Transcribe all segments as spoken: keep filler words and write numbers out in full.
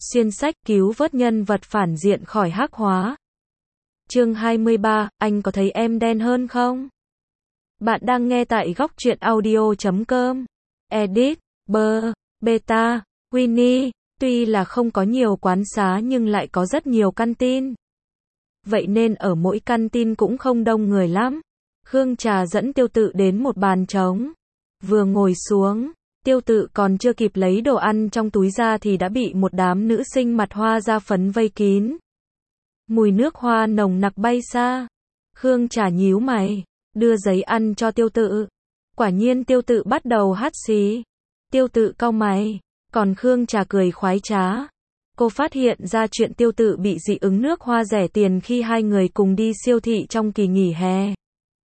Xuyên sách cứu vớt nhân vật phản diện khỏi hắc hóa. Chương hai mươi ba, anh có thấy em đen hơn không? Bạn đang nghe tại góc truyện audio chấm com. Edit, Bơ, Beta, Winnie. Tuy là không có nhiều quán xá nhưng lại có rất nhiều căn tin. Vậy nên ở mỗi căn tin cũng không đông người lắm. Khương Trà dẫn Tiêu Tự đến một bàn trống. Vừa ngồi xuống, Tiêu Tự còn chưa kịp lấy đồ ăn trong túi ra thì đã bị một đám nữ sinh mặt hoa da phấn vây kín. Mùi nước hoa nồng nặc bay xa. Khương Trà nhíu mày, đưa giấy ăn cho Tiêu Tự. Quả nhiên Tiêu Tự bắt đầu hắt xì. Tiêu Tự cau mày, còn Khương Trà cười khoái trá. Cô phát hiện ra chuyện Tiêu Tự bị dị ứng nước hoa rẻ tiền khi hai người cùng đi siêu thị trong kỳ nghỉ hè.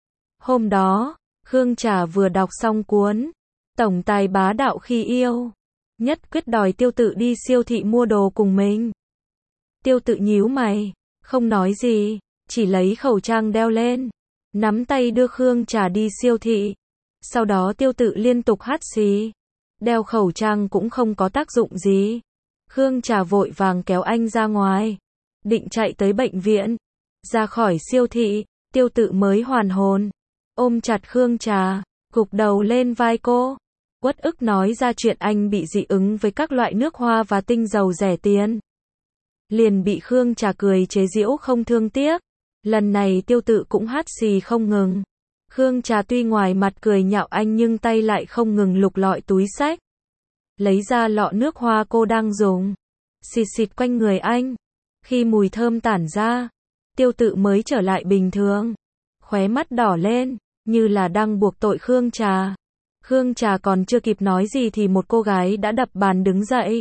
Hôm đó, Khương Trà vừa đọc xong cuốn Tổng tài bá đạo khi yêu, nhất quyết đòi Tiêu Tự đi siêu thị mua đồ cùng mình. Tiêu Tự nhíu mày, không nói gì, chỉ lấy khẩu trang đeo lên, nắm tay đưa Khương Trà đi siêu thị. Sau đó Tiêu Tự liên tục hắt xì. Đeo khẩu trang cũng không có tác dụng gì. Khương Trà vội vàng kéo anh ra ngoài, định chạy tới bệnh viện. Ra khỏi siêu thị, Tiêu Tự mới hoàn hồn, ôm chặt Khương Trà, gục đầu lên vai cô, uất ức nói ra chuyện anh bị dị ứng với các loại nước hoa và tinh dầu rẻ tiền. Liền bị Khương Trà cười chế giễu không thương tiếc. Lần này Tiêu Tự cũng hắt xì không ngừng. Khương Trà tuy ngoài mặt cười nhạo anh nhưng tay lại không ngừng lục lọi túi xách, lấy ra lọ nước hoa cô đang dùng, xịt xịt quanh người anh. Khi mùi thơm tản ra, Tiêu Tự mới trở lại bình thường, khóe mắt đỏ lên, như là đang buộc tội Khương Trà. Khương Trà còn chưa kịp nói gì thì một cô gái đã đập bàn đứng dậy.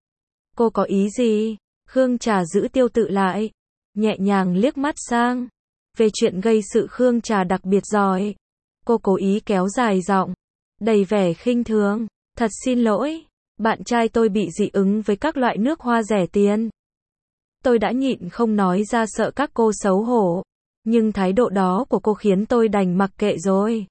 Cô có ý gì? Khương Trà giữ Tiêu Tự lại, nhẹ nhàng liếc mắt sang. Về chuyện gây sự Khương Trà đặc biệt giỏi. Cô cố ý kéo dài giọng, đầy vẻ khinh thường. Thật xin lỗi, bạn trai tôi bị dị ứng với các loại nước hoa rẻ tiền. Tôi đã nhịn không nói ra sợ các cô xấu hổ, nhưng thái độ đó của cô khiến tôi đành mặc kệ rồi.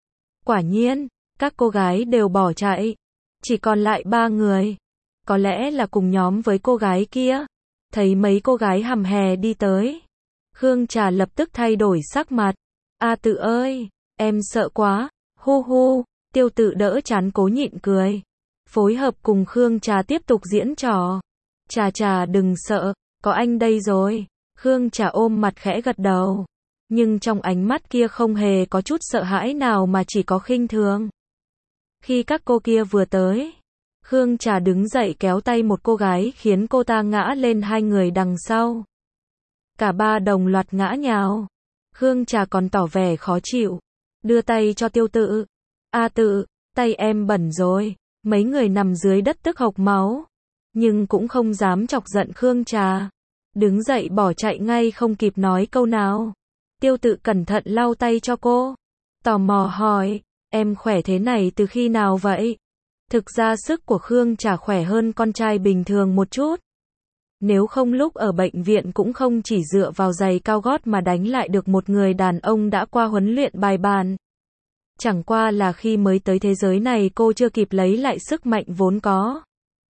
Quả nhiên, các cô gái đều bỏ chạy. Chỉ còn lại ba người. Có lẽ là cùng nhóm với cô gái kia. Thấy mấy cô gái hầm hè đi tới, Khương Trà lập tức thay đổi sắc mặt. A Tự ơi, em sợ quá, hu hu. Tiêu Tự đỡ chán cố nhịn cười, phối hợp cùng Khương Trà tiếp tục diễn trò. Trà Trà đừng sợ, có anh đây rồi. Khương Trà ôm mặt khẽ gật đầu, nhưng trong ánh mắt kia không hề có chút sợ hãi nào mà chỉ có khinh thường. Khi các cô kia vừa tới, Khương Trà đứng dậy kéo tay một cô gái khiến cô ta ngã lên hai người đằng sau. Cả ba đồng loạt ngã nhào. Khương Trà còn tỏ vẻ khó chịu, đưa tay cho Tiêu Tự. A Tự, tay em bẩn rồi. Mấy người nằm dưới đất tức hộc máu, nhưng cũng không dám chọc giận Khương Trà. Đứng dậy bỏ chạy ngay không kịp nói câu nào. Tiêu Tự cẩn thận lau tay cho cô, tò mò hỏi, em khỏe thế này từ khi nào vậy? Thực ra sức của Khương Trà khỏe hơn con trai bình thường một chút. Nếu không lúc ở bệnh viện cũng không chỉ dựa vào giày cao gót mà đánh lại được một người đàn ông đã qua huấn luyện bài bản. Chẳng qua là khi mới tới thế giới này cô chưa kịp lấy lại sức mạnh vốn có.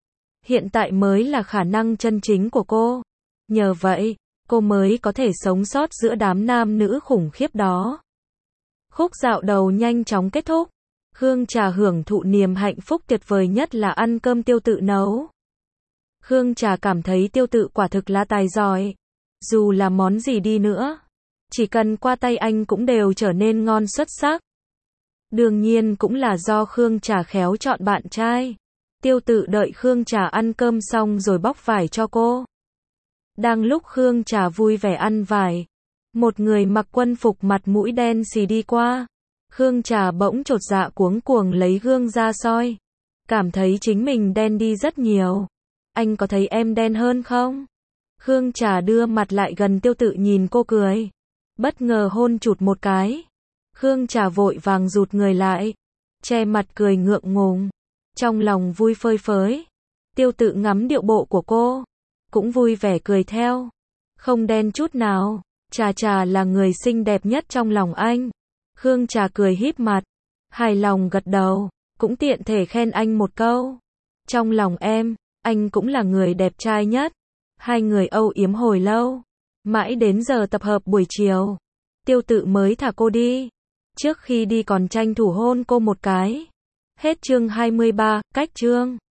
Hiện tại mới là khả năng chân chính của cô. Nhờ vậy, cô mới có thể sống sót giữa đám nam nữ khủng khiếp đó. Khúc dạo đầu nhanh chóng kết thúc. Khương Trà hưởng thụ niềm hạnh phúc tuyệt vời nhất là ăn cơm Tiêu Tự nấu. Khương Trà cảm thấy Tiêu Tự quả thực là tài giỏi. Dù là món gì đi nữa, chỉ cần qua tay anh cũng đều trở nên ngon xuất sắc. Đương nhiên cũng là do Khương Trà khéo chọn bạn trai. Tiêu Tự đợi Khương Trà ăn cơm xong rồi bóc vải cho cô. Đang lúc Khương Trà vui vẻ ăn vải, một người mặc quân phục mặt mũi đen xì đi qua. Khương Trà bỗng chột dạ cuống cuồng lấy gương ra soi, cảm thấy chính mình đen đi rất nhiều. Anh có thấy em đen hơn không? Khương Trà đưa mặt lại gần Tiêu Tự nhìn cô cười, bất ngờ hôn chụt một cái. Khương Trà vội vàng rụt người lại, che mặt cười ngượng ngùng, trong lòng vui phơi phới. Tiêu Tự ngắm điệu bộ của cô, cũng vui vẻ cười theo. Không đen chút nào, Trà Trà là người xinh đẹp nhất trong lòng anh. Khương Trà cười híp mặt, hài lòng gật đầu, cũng tiện thể khen anh một câu. Trong lòng em, anh cũng là người đẹp trai nhất. Hai người âu yếm hồi lâu. Mãi đến giờ tập hợp buổi chiều. Tiêu Tự mới thả cô đi. Trước khi đi còn tranh thủ hôn cô một cái. Hết chương hai mươi ba, cách chương.